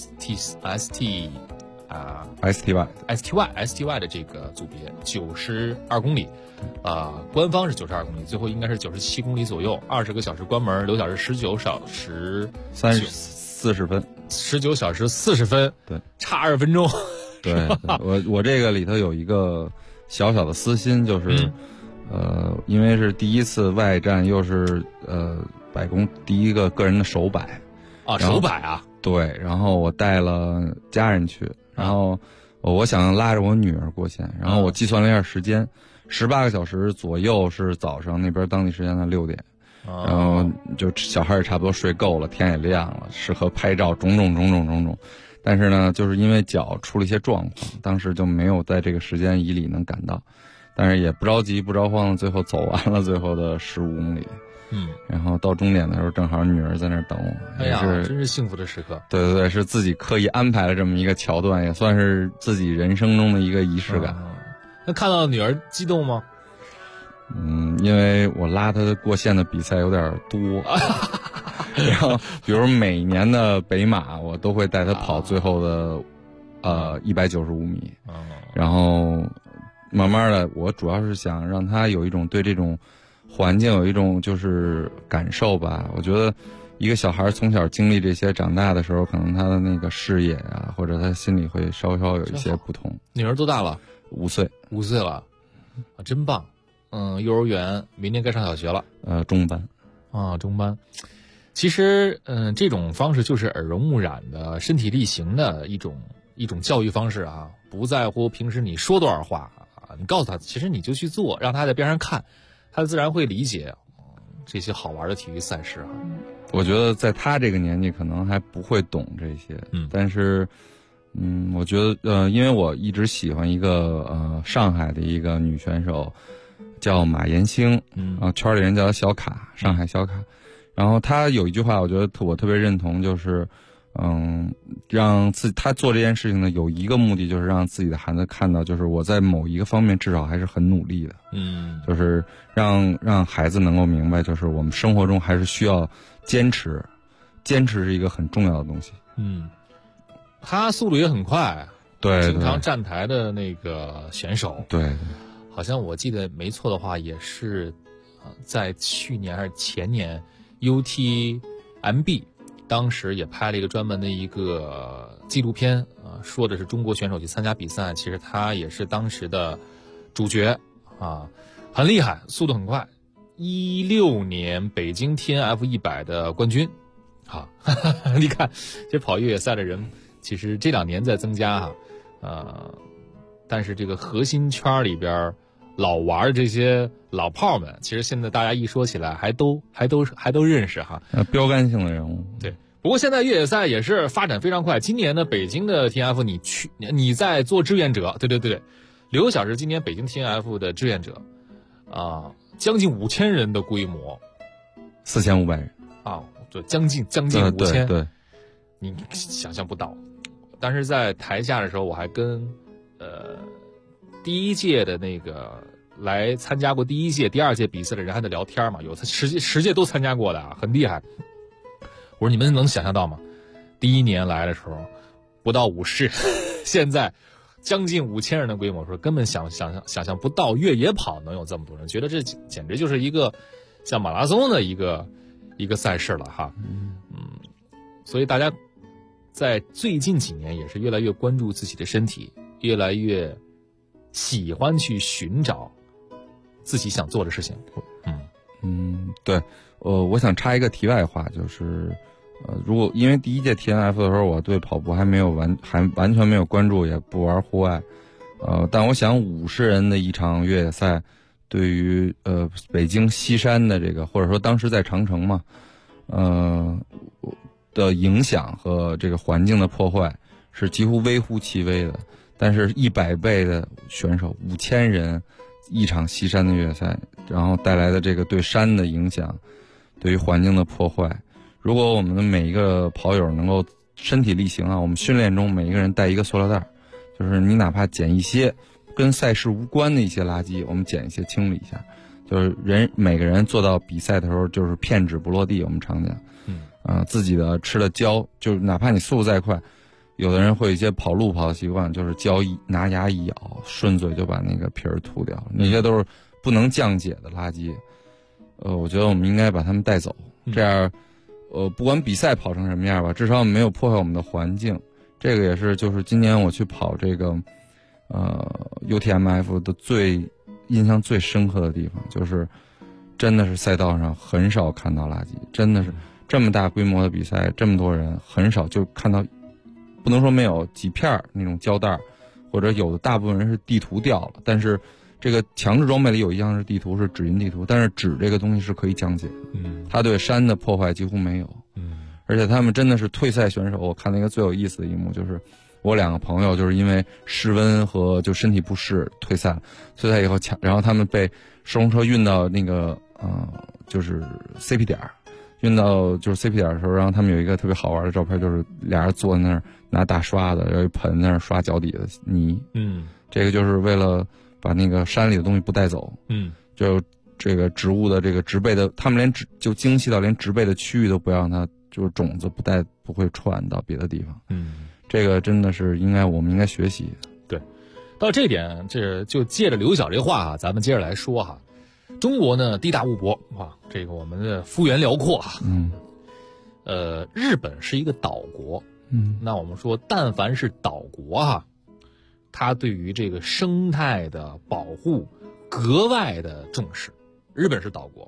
STY 的这个组别92公里，官方是92公里，最后应该是97公里左右，20个小时关门，刘晓是19小时 40分 ，19小时40分， 对， 差2分钟。 对，我这个里头有一个小小的私心，就是。因为是第一次外战，又是百公第一个个人的首百啊，首百啊， 对，然后我带了家人去，然后我想拉着我女儿过线，然后我计算了一下时间，18个小时左右是早上那边当地时间的6点，然后就小孩也差不多睡够了，天也亮了，适合拍照，种种，但是呢，就是因为脚出了一些状况，当时就没有在这个时间以里能赶到。但是也不着急不着慌，最后走完了最后的15公里，然后到终点的时候，正好女儿在那儿等我， 哎呀，真是幸福的时刻。 对，是自己刻意安排了这么一个桥段，也算是自己人生中的一个仪式感。 那看到女儿激动吗？ 因为我拉她过线的比赛有点多，然后比如每年的北马，我都会带她跑最后的195米，然后。慢慢的，我主要是想让他有一种对这种环境有一种就是感受吧。我觉得一个小孩从小经历这些，长大的时候可能他的那个视野啊，或者他心里会稍稍有一些不同。 女儿多大了 ？5岁。 5岁了，真棒。幼儿园明年该上小学了。 中班。 中班。其实，这种方式就是耳濡目染的身体力行的一种教育方式啊，不在乎平时你说多少话。你告诉他，其实你就去做，让他在边上看，他自然会理解这些好玩的体育赛事啊。 我觉得在他这个年纪可能还不会懂这些，但是我觉得因为我一直喜欢一个上海的一个女选手叫马妍星，圈里人叫她小卡，上海小卡。然后她有一句话我觉得我特别认同，就是让他做这件事情呢，有一个目的，就是让自己的孩子看到，就是我在某一个方面至少还是很努力的。就是让孩子能够明白，就是我们生活中还是需要坚持，坚持是一个很重要的东西。 他速度也很快， 对， 经常站台的那个选手， 对， 好像我记得没错的话，也是在去年还是前年 UTMB 当时也拍了一个专门的一个纪录片啊，说的是中国选手去参加比赛，其实他也是当时的主角啊，很厉害，速度很快。16年北京 TNF100 的冠军，好，你看这跑越野赛的人，其实这2年在增加哈，但是这个核心圈里边老玩这些老炮们，其实现在大家一说起来还都认识哈， 标杆性的人物。 对，不过现在越野赛也是发展非常快，今年的北京的 TNF 你在做志愿者，对，刘晓是今年北京 TNF 的志愿者啊。将近5000人的规模 ，4500人啊，对，将近5000， 对， 你想象不到。但是在台下的时候，我还跟第一届的那个来参加过第1届、第2届比赛的人还在聊天嘛，有10届都参加过的啊，很厉害。我说你们能想象到吗？第1年来的时候不到50，现在将近5000人的规模，说根本想象不到越野跑能有这么多人，觉得这简直就是一个像马拉松的一个赛事了哈。所以大家在最近几年也是越来越关注自己的身体，越来越喜欢去寻找自己想做的事情。 对，我想插一个题外话，就是如果因为第1届 TNF 的时候，我对跑步还完全没有关注，也不玩户外，但我想50人的一场越野赛，对于北京西山的这个，或者说当时在长城嘛，的影响和这个环境的破坏是几乎微乎其微的。但是100倍的选手，5000人一场西山的越野赛，然后带来的这个对山的影响，对于环境的破坏。如果我们的每一个跑友能够身体力行啊，我们训练中每一个人带一个塑料袋，就是你哪怕捡一些跟赛事无关的一些垃圾，我们捡一些清理一下。就是每个人做到比赛的时候，就是片纸不落地，我们常讲。自己的吃的胶，就是哪怕你速度再快，有的人会有一些跑路跑的习惯，就是胶拿牙一咬，顺嘴就把那个皮儿吐掉，那些都是不能降解的垃圾。我觉得我们应该把它们带走，这样。不管比赛跑成什么样吧，至少没有破坏我们的环境。这个也是就是今年我去跑这个UTMF 的印象最深刻的地方，就是真的是赛道上很少看到垃圾，真的是这么大规模的比赛，这么多人很少就看到，不能说没有几片那种胶带，或者有的大部分人是地图掉了，但是这个强制装备里有一样是地图，是指引地图，但是纸这个东西是可以降解的，它对山的破坏几乎没有，而且他们真的是退赛选手。我看了一个最有意思的一幕，就是我2个朋友就是因为失温和就身体不适退赛以后然后他们被收容车运到那个就是 CP 点，运到就是 CP 点的时候，然后他们有一个特别好玩的照片，就是俩人坐在那儿拿大刷子，有一盆在那儿刷脚底的泥，这个就是为了把那个山里的东西不带走，就这个植物的这个植被的，他们就精细到连植被的区域都不要让它就是种子不会传到别的地方，这个真的是我们应该学习。 对，到这点，这就借着刘晓这话啊，咱们接着来说哈。中国呢地大物博啊，这个我们的幅员辽阔啊，日本是一个岛国，那我们说但凡是岛国啊，它对于这个生态的保护格外的重视。日本是岛国，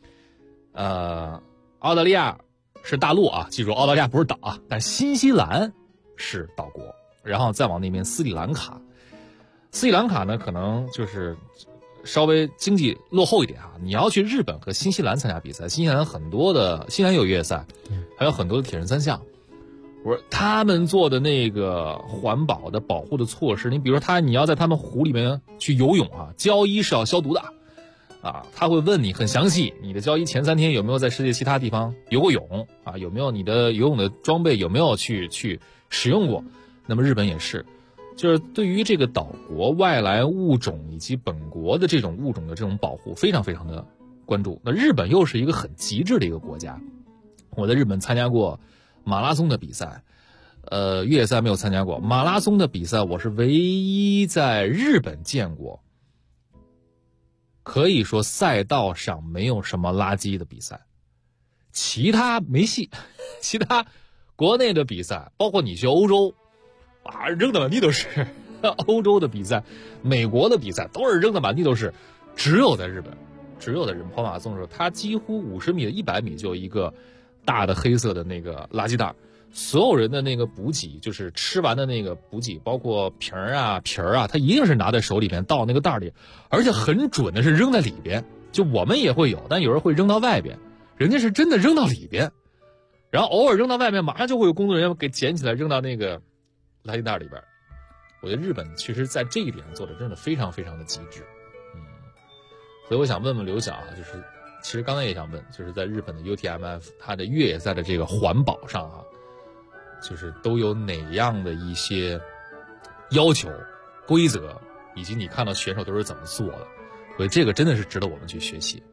澳大利亚是大陆啊，记住澳大利亚不是岛啊，但新西兰是岛国，然后再往那边斯里兰卡呢可能就是稍微经济落后一点啊。你要去日本和新西兰参加比赛，新西兰有越野赛，还有很多的铁人三项。我说他们做的那个环保的保护的措施，你比如说你要在他们湖里面去游泳啊，胶衣是要消毒的啊，他会问你很详细，你的胶衣前3天有没有在世界其他地方游过泳啊？有没有你的游泳的装备有没有去使用过？那么日本也是，就是对于这个岛国外来物种以及本国的这种物种的这种保护非常非常的关注。那日本又是一个很极致的一个国家，我在日本参加过马拉松的比赛， 越野赛没有参加过，马拉松的比赛我是唯一在日本见过，可以说赛道上没有什么垃圾的比赛，其他没戏。其他国内的比赛，包括你去欧洲啊，扔的满地都是。欧洲的比赛，美国的比赛都是扔的满地都是，只有在日本跑马拉松的时候，它几乎50米的100米就有一个大的黑色的那个垃圾袋，所有人的那个补给，就是吃完的那个补给，包括皮儿啊，它一定是拿在手里边倒那个袋里，而且很准的是扔在里边。就我们也会有，但有人会扔到外边，人家是真的扔到里边，然后偶尔扔到外面，马上就会有工作人员给捡起来扔到那个垃圾袋里边。我觉得日本其实在这一点做的真的非常非常的极致。所以我想问问刘晓啊，就是其实刚才也想问，就是在日本的 UTMF 它的越野赛的这个环保上啊，就是都有哪样的一些要求、规则，以及你看到选手都是怎么做的，所以这个真的是值得我们去学习。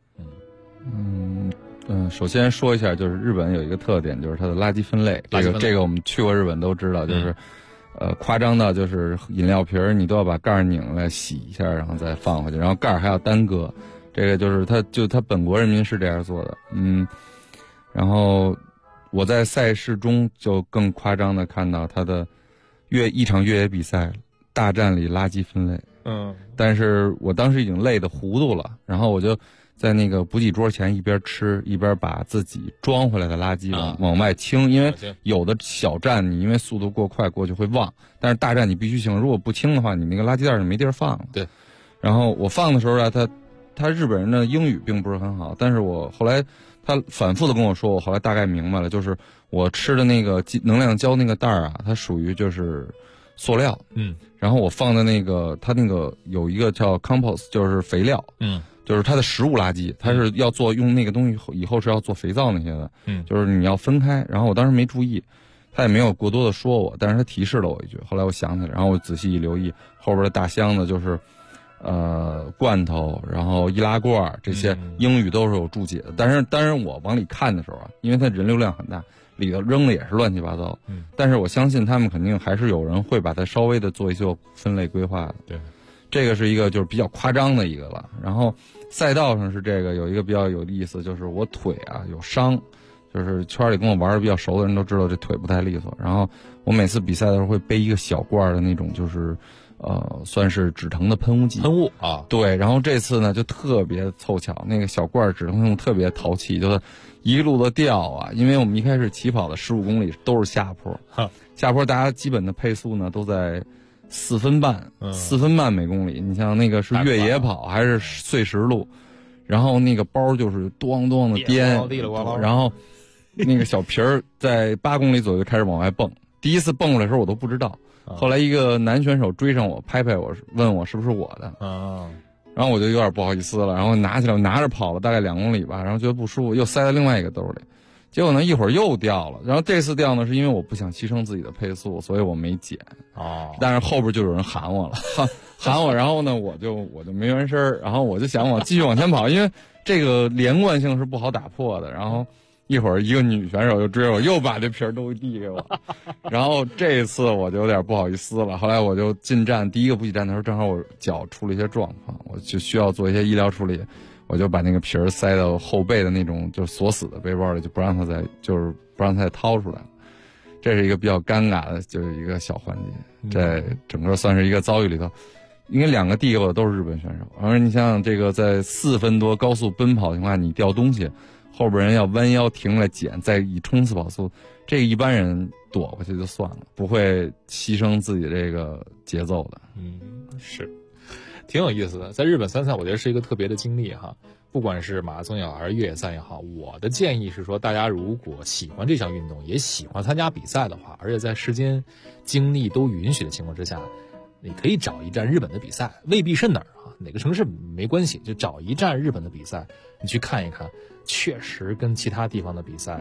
首先说一下，就是日本有一个特点，就是它的垃圾分类。这个我们去过日本都知道，就是夸张到就是饮料瓶儿你都要把盖儿拧来洗一下，然后再放回去，然后盖儿还要单搁。这个就是他本国人民是这样做的。然后我在赛事中就更夸张的看到他的一场越野比赛大站里垃圾分类。但是我当时已经累得糊涂了，然后我就在那个补给桌前一边吃一边把自己装回来的垃圾往外清，因为有的小站你因为速度过快过去会忘，但是大站你必须清，如果不清的话你那个垃圾袋就没地儿放了。 对。 然后我放的时候啊，他日本人的英语并不是很好，但是我后来他反复的跟我说，我后来大概明白了，就是我吃的那个能量胶那个袋儿啊，它属于就是塑料。然后我放的那个它那个有一个叫 compost， 就是肥料。就是它的食物垃圾，它是要用那个东西以后是要做肥皂那些的。就是你要分开。然后我当时没注意，他也没有过多的说我，但是他提示了我一句，后来我想起来，然后我仔细一留意，后边的大箱子就是罐头，然后易拉罐这些英语都是有注解的。但是我往里看的时候啊，因为它人流量很大，里头扔的也是乱七八糟。但是我相信他们肯定还是有人会把它稍微的做一些分类规划的。 对， 这个是一个就是比较夸张的一个了。然后赛道上是这个有一个比较有意思，就是我腿啊有伤，就是圈里跟我玩的比较熟的人都知道这腿不太利索。然后我每次比赛的时候会背一个小罐的那种，就是算是止疼的喷雾啊。 对，然后这次呢就特别凑巧，那个小罐止疼喷雾特别淘气，就是一路的掉啊。因为我们一开始起跑的15公里都是下坡，下坡大家基本的配速呢都在4分半每公里。你像那个是越野跑还是碎石路，然后那个包就是咣咣的颠，然后那个小皮儿在8公里左右就开始往外蹦。第一次蹦出来的时候我都不知道，后来一个男选手追上我，拍拍我，问我是不是我的。然后我就有点不好意思了，然后拿起来，我拿着跑了大概2公里吧，然后觉得不舒服，又塞在另外一个兜里。结果呢一会儿又掉了，然后这次掉呢是因为我不想牺牲自己的配速，所以我没捡。但是后边就有人喊我了，喊我，然后呢我就没完声，然后我就想继续往前跑，因为这个连贯性是不好打破的。然后一会儿一个女选手又追我，又把这皮儿都递给我，然后这一次我就有点不好意思了。后来我就进站第一个补给站的时候，正好我脚出了一些状况，我就需要做一些医疗处理，我就把那个皮儿塞到后背的那种就锁死的背包里，就不让它再掏出来了。这是一个比较尴尬的，就是一个小环节，在整个算是一个遭遇里头。因为2个递给我的都是日本选手，而你像这个在4分多高速奔跑的情况下，你掉东西，后边人要弯腰停来捡，再以冲刺跑速，这个一般人躲过去就算了，不会牺牲自己这个节奏的。 是挺有意思的。在日本参赛我觉得是一个特别的经历哈，不管是马拉松也好还是越野赛也好，我的建议是说，大家如果喜欢这项运动，也喜欢参加比赛的话，而且在时间精力都允许的情况之下，你可以找一站日本的比赛，未必是哪儿啊，哪个城市没关系，就找一站日本的比赛，你去看一看，确实跟其他地方的比赛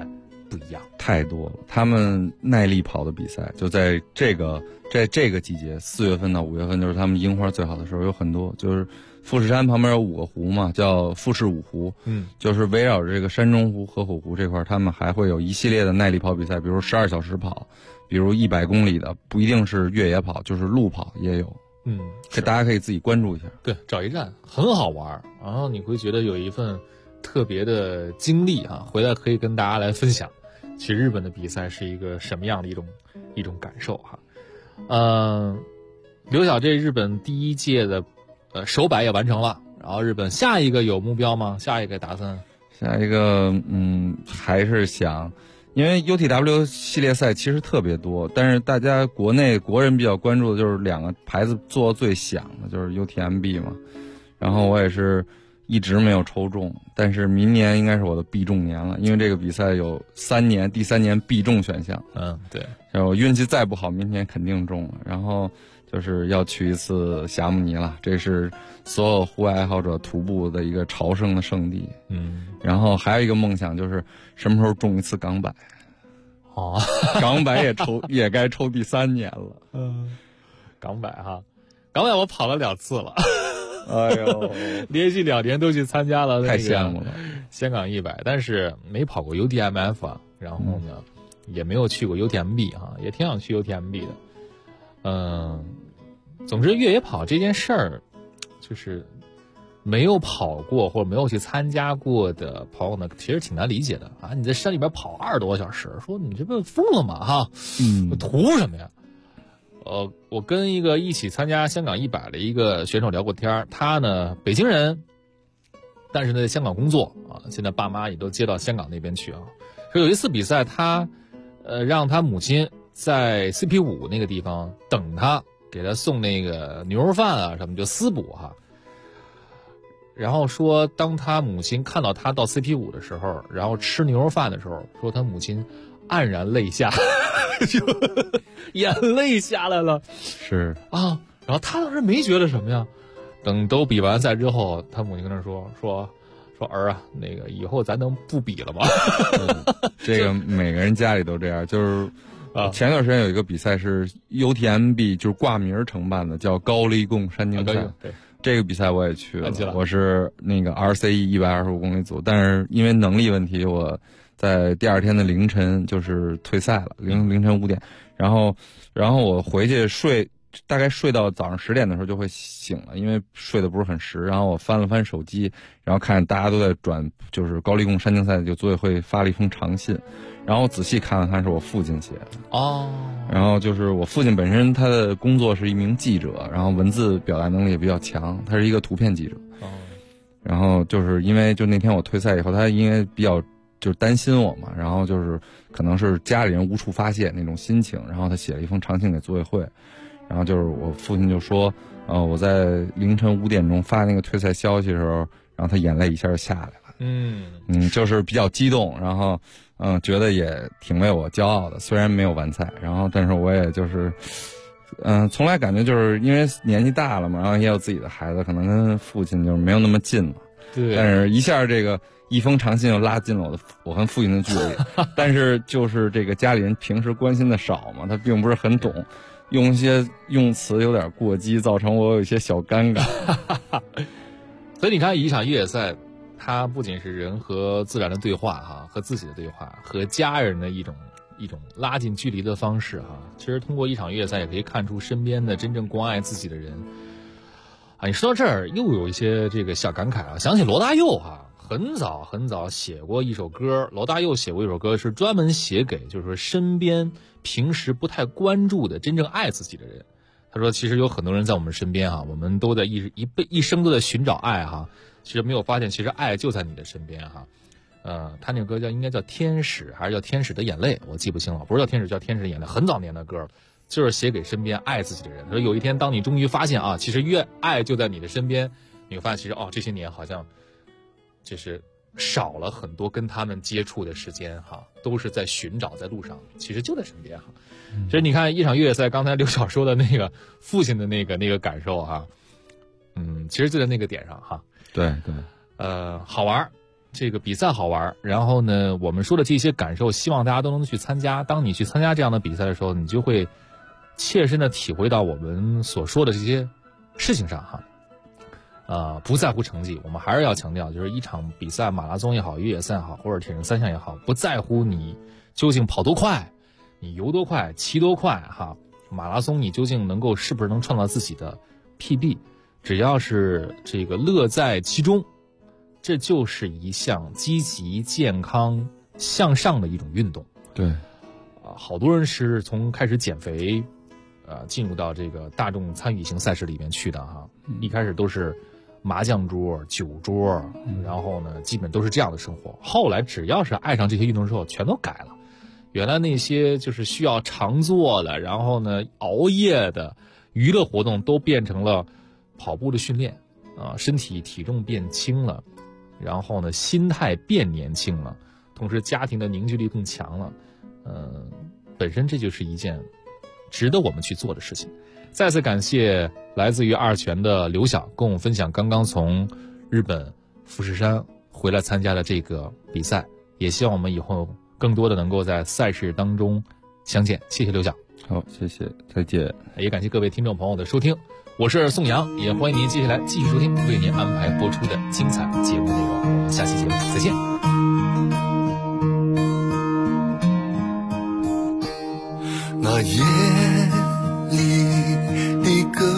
不一样？ 太多了，他们耐力跑的比赛就在这个季节，4月份到5月份就是他们樱花最好的时候，有很多就是富士山旁边有5个湖嘛，叫富士五湖，就是围绕着这个山中湖、河口湖这块，他们还会有一系列的耐力跑比赛，比如12小时跑，比如100公里的，不一定是越野跑，就是路跑也有。这大家可以自己关注一下。 对，找一站很好玩，然后你会觉得有一份特别的经历啊，回来可以跟大家来分享。其实日本的比赛是一个什么样的一种感受哈？刘晓这日本第一届的首百也完成了，然后日本下一个有目标吗？下一个打算？ 下一个还是想。因为 UTW 系列赛其实特别多，但是大家国内国人比较关注的就是2个牌子做最响的，就是 UTMB 嘛。然后我也是一直没有抽中，但是明年应该是我的必中年了，因为这个比赛有第3年必中选项。 对。 然后我运气再不好，明年肯定中了。然后就是要去一次霞慕尼了，这是所有户外爱好者徒步的一个朝圣的圣地。然后还有一个梦想就是什么时候中一次港百。港百也该抽第3年了。 港百哈，港百我跑了2次了。 哎呦， 连续2年都去参加了， 太羡慕了。 香港100，但是没跑过 UTMF 啊，然后呢，也没有去过 UTMB 啊，也挺想去 UTMB 的。总之越野跑这件事儿，就是没有跑过或者没有去参加过的朋友呢，其实挺难理解的啊！你在山里边跑20多个小时，说你这不疯了吗？哈，图什么呀？我跟一个一起参加香港100的一个选手聊过天，他呢北京人，但是呢在香港工作啊，现在爸妈也都接到香港那边去啊。说有一次比赛，他让他母亲在 CP5 那个地方等他，给他送那个牛肉饭啊什么，就私补哈。然后说，当他母亲看到他到 CP5 的时候，然后吃牛肉饭的时候，说他母亲黯然泪下，就眼泪下来了。 是啊，然后他当时没觉得什么呀。等都比完赛之后，他母亲跟他说儿啊，那个以后咱能不比了吗？ 这个每个人家里都这样，就是前段时间有一个比赛是 UTMB， 就是挂名承办的，叫高黎贡山径赛。 对。 这个比赛我也去了，我是那个 RCE 125公里组，但是因为能力问题，我在第2天的凌晨就是退赛了，凌晨5点，然后我回去睡，大概睡到早上10点的时候就会醒了，因为睡得不是很实，然后我翻了翻手机，然后看大家都在转，就是高黎贡山径赛就组委会发了一封长信，然后我仔细看了看，是我父亲写的。然后就是我父亲本身他的工作是一名记者，然后文字表达能力也比较强，他是一个图片记者。然后就是因为就那天我退赛以后，他因为比较就是担心我嘛，然后就是可能是家里人无处发泄那种心情，然后他写了一封长信给组委会，然后就是我父亲就说，我在凌晨5点钟发那个退赛消息的时候，然后他眼泪一下就下来了。就是比较激动，然后觉得也挺为我骄傲的，虽然没有完赛，然后但是我也就是从来感觉就是因为年纪大了嘛，然后也有自己的孩子，可能跟父亲就是没有那么近了。 对。 但是一下这个一封长信又拉近了我和父亲的距离。但是就是这个家里人平时关心的少嘛，他并不是很懂，用一些用词有点过激，造成我有一些小尴尬。 所以你看，一场越野赛，它不仅是人和自然的对话哈，和自己的对话，和家人的一种拉近距离的方式哈。其实通过一场越野赛，也可以看出身边的真正关爱自己的人。啊，你说到这儿，又有一些这个小感慨啊，想起罗大佑哈，很早写过一首歌，罗大佑写过一首歌，是专门写给就是说身边平时不太关注的真正爱自己的人。他说，其实有很多人在我们身边哈，我们都在一生都在寻找爱哈。其实没有发现，其实爱就在你的身边哈。他那个歌应该叫《天使》还是叫《天使的眼泪》，我记不清了，不是叫《天使》，叫《天使的眼泪》，很早年的歌，就是写给身边爱自己的人。他说有一天，当你终于发现啊，其实爱就在你的身边，你会发现其实这些年好像就是少了很多跟他们接触的时间哈，都是在寻找，在路上，其实就在身边哈。所以你看一场越野赛，刚才刘晓说的那个父亲的那个感受哈，其实就在那个点上哈。 对， 好玩， 这个比赛好玩，然后呢，我们说的这些感受，希望大家都能去参加。当你去参加这样的比赛的时候，你就会切身的体会到我们所说的这些事情上哈。不在乎成绩，我们还是要强调，就是一场比赛，马拉松也好，越野赛也好，或者铁人三项也好，不在乎你究竟跑多快，你游多快，骑多快哈。马拉松你究竟是不是能创造自己的 PB， 只要是这个乐在其中，这就是一项积极健康向上的一种运动。 对， 好多人是从开始减肥进入到这个大众参与型赛事里面去的哈。一开始都是麻将桌、酒桌，然后呢基本都是这样的生活。后来只要是爱上这些运动之后，全都改了。原来那些就是需要常做的，然后呢熬夜的娱乐活动，都变成了跑步的训练身体体重变轻了，然后呢心态变年轻了，同时家庭的凝聚力更强了。本身这就是一件值得我们去做的事情。再次感谢来自于二泉的刘晓跟我们分享刚刚从日本富士山回来参加的这个比赛，也希望我们以后更多的能够在赛事当中相见。谢谢刘晓。 好，谢谢，再见。 也感谢各位听众朋友的收听，我是宋阳，也欢迎您接下来继续收听为您安排播出的精彩节目内容。我们下期节目再见。 那夜里的歌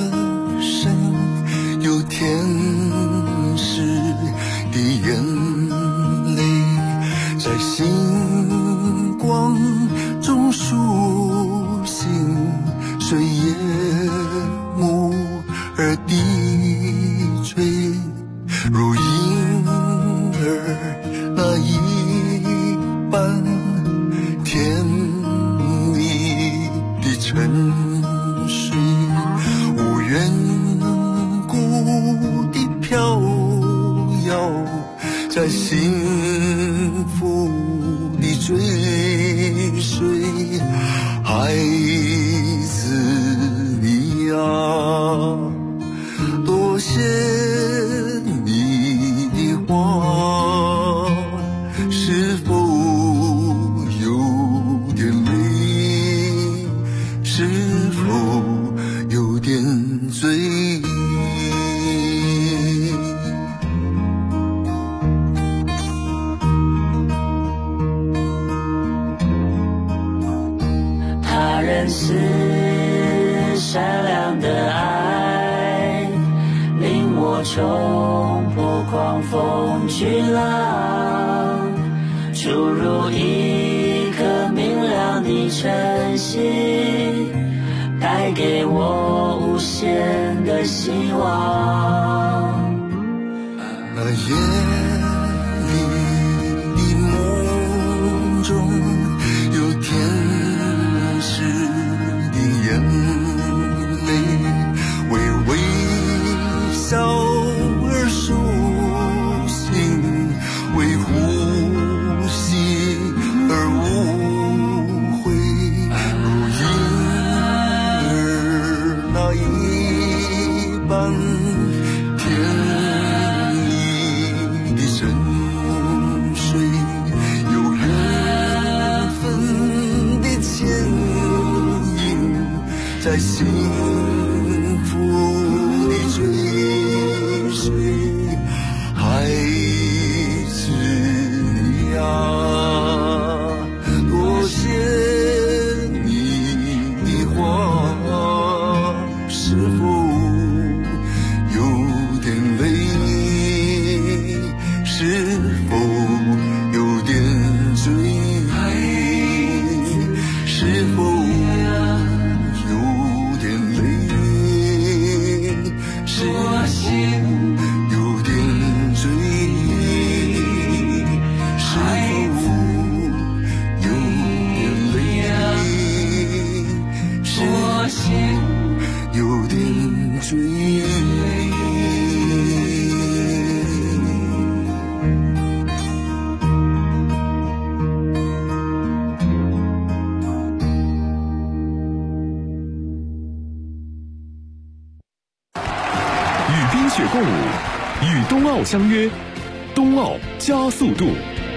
声，有天使的眼泪，在星光中苏醒，随夜幕而低垂，如婴儿那一般甜蜜的沉睡，无缘故的飘摇，在幸福的追随。孩子你啊，多谢你的话，是否有点累，是否有点醉？ 他人是善良的爱，令我冲破狂风巨浪，注入一颗明亮的晨曦，带给我无限的希望。 那夜里的梦中，有天使的眼泪，为微笑而苏醒，为呼吸而无悔，如婴儿那一般甜蜜的深邃，有缘分的牵引，在幸福的追随。孩子你啊，多谢你的话，是否有点累，是否有点醉，是否有点累，是否有点醉，是否有点累，是否有点醉。 与冰雪共舞，与冬奥相约。 冬奥加速度。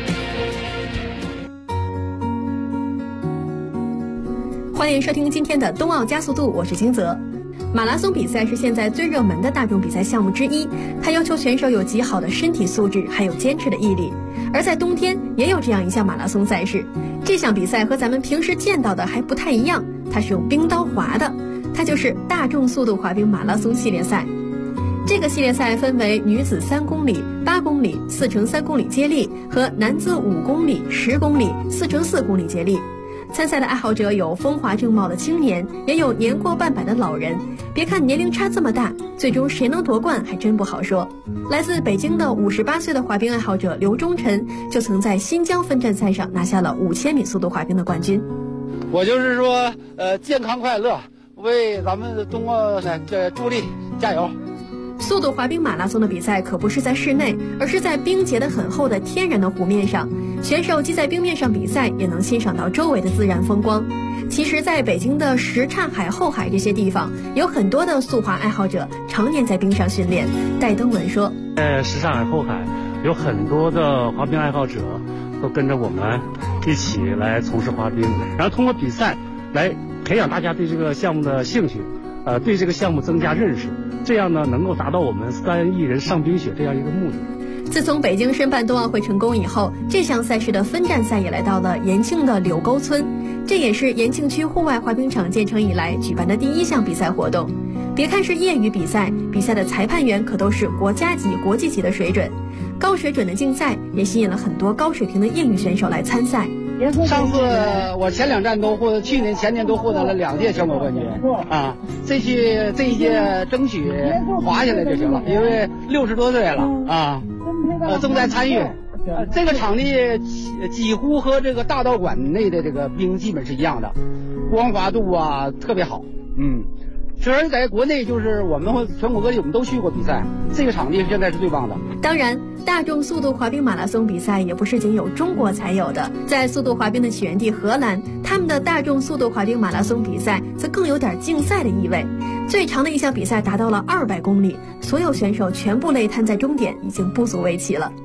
欢迎收听今天的冬奥加速度，我是金泽。马拉松比赛是现在最热门的大众比赛项目之一，它要求选手有极好的身体素质，还有坚持的毅力。而在冬天也有这样一项马拉松赛事，这项比赛和咱们平时见到的还不太一样，它是用冰刀划的，它就是大众速度滑冰马拉松系列赛。这个系列赛分为女子3公里、8公里、4×3公里接力和男子5公里、10公里、4×4公里接力。参赛的爱好者有风华正茂的青年，也有年过半百的老人。别看年龄差这么大，最终谁能夺冠还真不好说。来自北京的58岁的滑冰爱好者刘忠臣就曾在新疆分站赛上拿下了5000米速度滑冰的冠军。 我就是说，健康快乐，为咱们冬奥助力，加油！ 速度滑冰马拉松的比赛可不是在室内，而是在冰结得很厚的天然的湖面上。选手既在冰面上比赛，也能欣赏到周围的自然风光。其实在北京的什刹海、后海这些地方，有很多的速滑爱好者常年在冰上训练。戴登文说， 什刹海、后海有很多的滑冰爱好者都跟着我们一起来从事滑冰，然后通过比赛来培养大家对这个项目的兴趣，对这个项目增加认识，这样呢能够达到我们3亿人上冰雪这样一个目的。 自从北京申办冬奥会成功以后，这项赛事的分站赛也来到了延庆的柳沟村，这也是延庆区户外滑冰场建成以来举办的第1项比赛活动。别看是业余比赛，比赛的裁判员可都是国家级、国际级的水准。高水准的竞赛也吸引了很多高水平的业余选手来参赛。 上次我前2站都获，去年前年都获得了2届全国冠军啊！这一届争取滑下来就行了，因为60多岁了啊，正在参与。这个场地几乎和这个大道馆内的这个冰基本是一样的，光滑度啊特别好，虽然在国内就是我们全国各地我们都去过比赛，这个场地现在是最棒的。 当然，大众速度滑冰马拉松比赛也不是仅有中国才有的，在速度滑冰的起源地荷兰，他们的大众速度滑冰马拉松比赛则更有点竞赛的意味。最长的一项比赛达到了200公里，所有选手全部累瘫在终点，已经不足为奇了。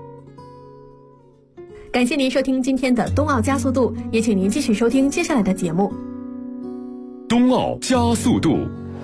感谢您收听今天的冬奥加速度，也请您继续收听接下来的节目。 冬奥加速度。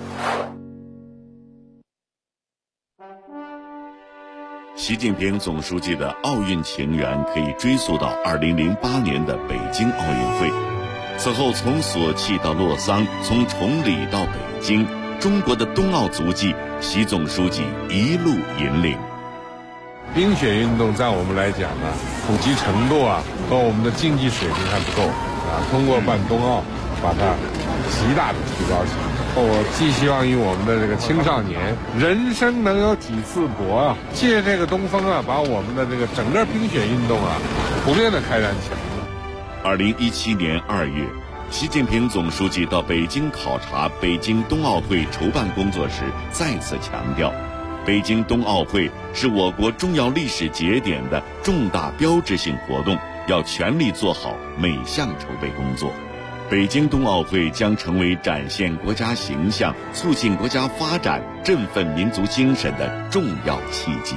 习近平总书记的奥运情缘可以追溯到2008年的北京奥运会。此后从索契到洛桑，从崇礼到北京，中国的冬奥足迹，习总书记一路引领。 冰雪运动在我们来讲呢，普及程度和我们的竞技水平还不够通过办冬奥把它极大的提高起来。我寄希望于我们的这个青少年，人生能有几次搏借这个东风把我们的这个整个冰雪运动普遍的开展起来。 2017年2月，习近平总书记到北京考察北京冬奥会筹办工作时，再次强调，北京冬奥会是我国重要历史节点的重大标志性活动，要全力做好每项筹备工作。北京冬奥会将成为展现国家形象、促进国家发展、振奋民族精神的重要契机。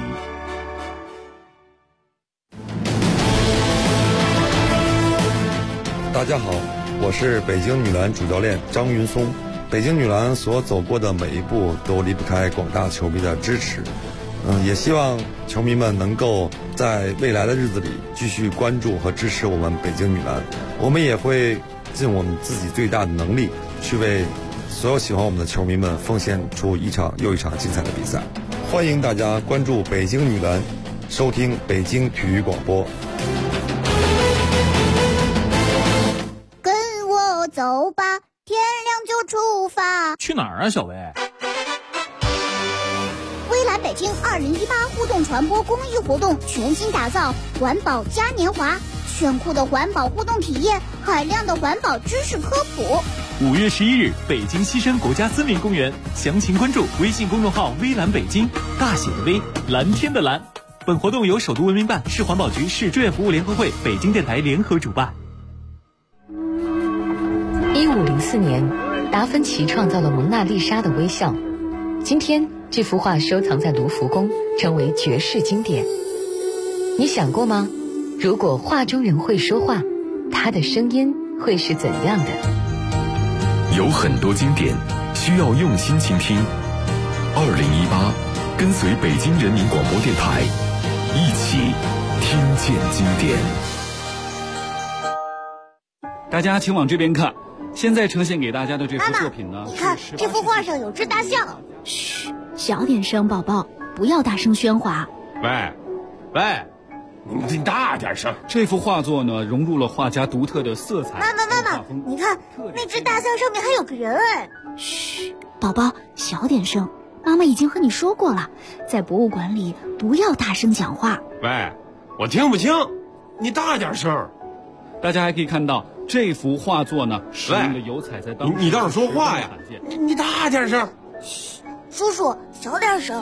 大家好，我是北京女篮主教练张云松。北京女篮所走过的每一步都离不开广大球迷的支持，也希望球迷们能够在未来的日子里继续关注和支持我们北京女篮。我们也会尽我们自己最大的能力，去为所有喜欢我们的球迷们奉献出一场又一场精彩的比赛。欢迎大家关注北京女篮，收听北京体育广播。 跟我走吧，天亮就出发。 去哪儿啊，小薇？ 微蓝北京2018互动传播公益活动全新打造，环保嘉年华。炫酷的环保互动体验，海量的环保知识科普。 5月11日，北京西山国家森林公园，详情关注微信公众号“微蓝北京”，大写的微，蓝天的蓝。本活动由首都文明办、市环保局、市志愿服务联合会、北京电台联合主办。 1504年，达芬奇创造了蒙娜丽莎的微笑。今天，这幅画收藏在卢浮宫，成为绝世经典。 你想过吗？如果画中人会说话，他的声音会是怎样的？ 有很多经典需要用心倾听。2018，跟随北京人民广播电台，一起听见经典。 大家请往这边看，现在呈现给大家的这幅作品呢， 你看这幅画上有只大象。 嘘，小点声，宝宝，不要大声喧哗。 喂，你大点声。 这幅画作呢，融入了画家独特的色彩。 妈妈，你看那只大象上面还有个人哎。 嘘，宝宝，小点声。妈妈已经和你说过了，在博物馆里不要大声讲话。 喂，我听不清，你大点声。 大家还可以看到这幅画作呢，使用的油彩在当时你倒是说话呀！你大点声。 嘘，叔叔小点声。